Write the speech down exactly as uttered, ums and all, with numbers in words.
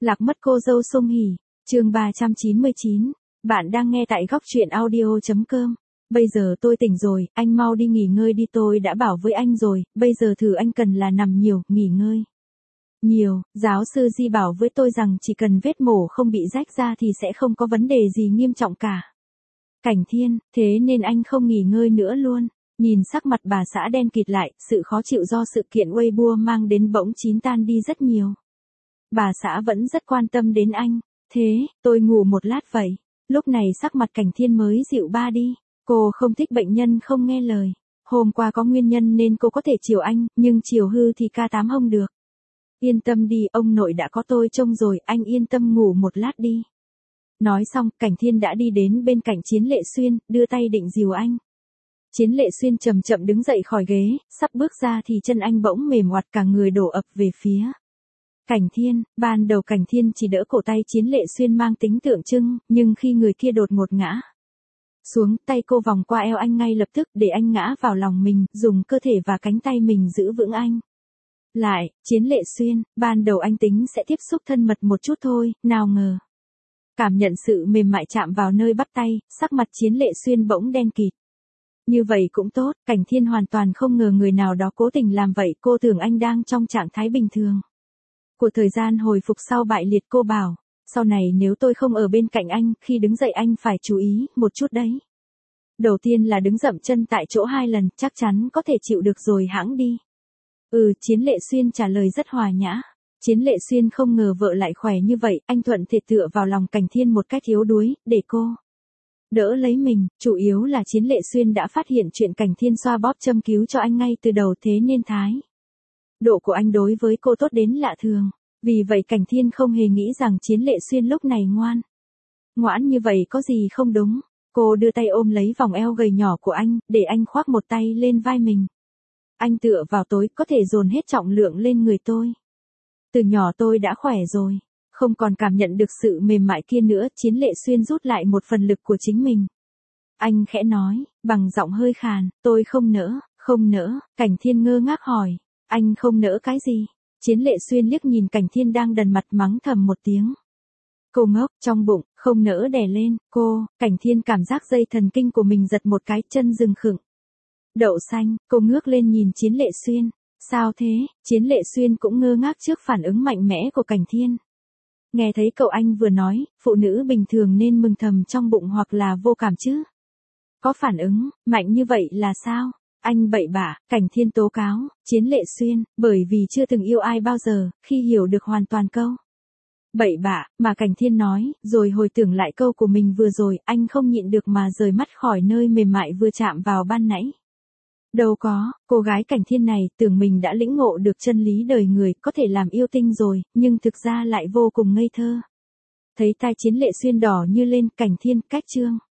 Lạc mất cô dâu Song Hỷ, chương ba trăm chín mươi chín. Bạn đang nghe tại góc truyện audio chấm com. Bây giờ tôi tỉnh rồi, anh mau đi nghỉ ngơi đi, tôi đã bảo với anh rồi, bây giờ thử anh cần là nằm nhiều, nghỉ ngơi nhiều. Giáo sư Di bảo với tôi rằng chỉ cần vết mổ không bị rách ra thì sẽ không có vấn đề gì nghiêm trọng cả. Cảnh Thiên, thế nên anh không nghỉ ngơi nữa luôn. Nhìn sắc mặt bà xã đen kịt lại, sự khó chịu do sự kiện Weibo mang đến bỗng chín tan đi rất nhiều. Bà xã vẫn rất quan tâm đến anh. Thế, tôi ngủ một lát vậy. Lúc này sắc mặt Cảnh Thiên mới dịu ba đi. Cô không thích bệnh nhân không nghe lời. Hôm qua có nguyên nhân nên cô có thể chiều anh, nhưng chiều hư thì ca tám không được. Yên tâm đi, ông nội đã có tôi trông rồi, anh yên tâm ngủ một lát đi. Nói xong, Cảnh Thiên đã đi đến bên cạnh Chiến Lệ Xuyên, đưa tay định dìu anh. Chiến Lệ Xuyên chậm chậm đứng dậy khỏi ghế, sắp bước ra thì chân anh bỗng mềm oặt, cả người đổ ập về phía Cảnh Thiên. Ban đầu Cảnh Thiên chỉ đỡ cổ tay Chiến Lệ Xuyên mang tính tượng trưng, nhưng khi người kia đột ngột ngã xuống, tay cô vòng qua eo anh ngay lập tức để anh ngã vào lòng mình, dùng cơ thể và cánh tay mình giữ vững anh lại. Chiến Lệ Xuyên, ban đầu anh tính sẽ tiếp xúc thân mật một chút thôi, nào ngờ cảm nhận sự mềm mại chạm vào nơi bắp tay, sắc mặt Chiến Lệ Xuyên bỗng đen kịt. Như vậy cũng tốt, Cảnh Thiên hoàn toàn không ngờ người nào đó cố tình làm vậy, cô tưởng anh đang trong trạng thái bình thường của thời gian hồi phục sau bại liệt. Cô bảo, sau này nếu tôi không ở bên cạnh anh, khi đứng dậy anh phải chú ý một chút đấy. Đầu tiên là đứng dậm chân tại chỗ hai lần, chắc chắn có thể chịu được rồi hãng đi. Ừ, Chiến Lệ Xuyên trả lời rất hòa nhã. Chiến Lệ Xuyên không ngờ vợ lại khỏe như vậy, anh thuận thể tựa vào lòng Cảnh Thiên một cách yếu đuối, để cô đỡ lấy mình. Chủ yếu là Chiến Lệ Xuyên đã phát hiện chuyện Cảnh Thiên xoa bóp châm cứu cho anh ngay từ đầu, thế nên thái độ của anh đối với cô tốt đến lạ thường. Vì vậy Cảnh Thiên không hề nghĩ rằng Chiến Lệ Xuyên lúc này ngoan ngoãn như vậy có gì không đúng. Cô đưa tay ôm lấy vòng eo gầy nhỏ của anh, để anh khoác một tay lên vai mình. Anh tựa vào tôi, có thể dồn hết trọng lượng lên người tôi. Từ nhỏ tôi đã khỏe rồi, không còn cảm nhận được sự mềm mại kia nữa. Chiến Lệ Xuyên rút lại một phần lực của chính mình. Anh khẽ nói, bằng giọng hơi khàn, tôi không nỡ, không nỡ. Cảnh Thiên ngơ ngác hỏi, anh không nỡ cái gì? Chiến Lệ Xuyên liếc nhìn Cảnh Thiên đang đần mặt, mắng thầm một tiếng. Cô ngốc, trong bụng, không nỡ đè lên, cô. Cảnh Thiên cảm giác dây thần kinh của mình giật một cái, chân rừng khựng. Đậu xanh, cô ngước lên nhìn Chiến Lệ Xuyên. Sao thế? Chiến Lệ Xuyên cũng ngơ ngác trước phản ứng mạnh mẽ của Cảnh Thiên. Nghe thấy cậu anh vừa nói, phụ nữ bình thường nên mừng thầm trong bụng hoặc là vô cảm chứ. Có phản ứng mạnh như vậy là sao? Anh bậy bạ. Cảnh Thiên tố cáo Chiến Lệ Xuyên, bởi vì chưa từng yêu ai bao giờ, khi hiểu được hoàn toàn câu bậy bạ mà Cảnh Thiên nói, rồi hồi tưởng lại câu của mình vừa rồi, anh không nhịn được mà rời mắt khỏi nơi mềm mại vừa chạm vào ban nãy. Đâu có, cô gái Cảnh Thiên này tưởng mình đã lĩnh ngộ được chân lý đời người, có thể làm yêu tinh rồi, nhưng thực ra lại vô cùng ngây thơ. Thấy tai Chiến Lệ Xuyên đỏ như lên, Cảnh Thiên cách chương.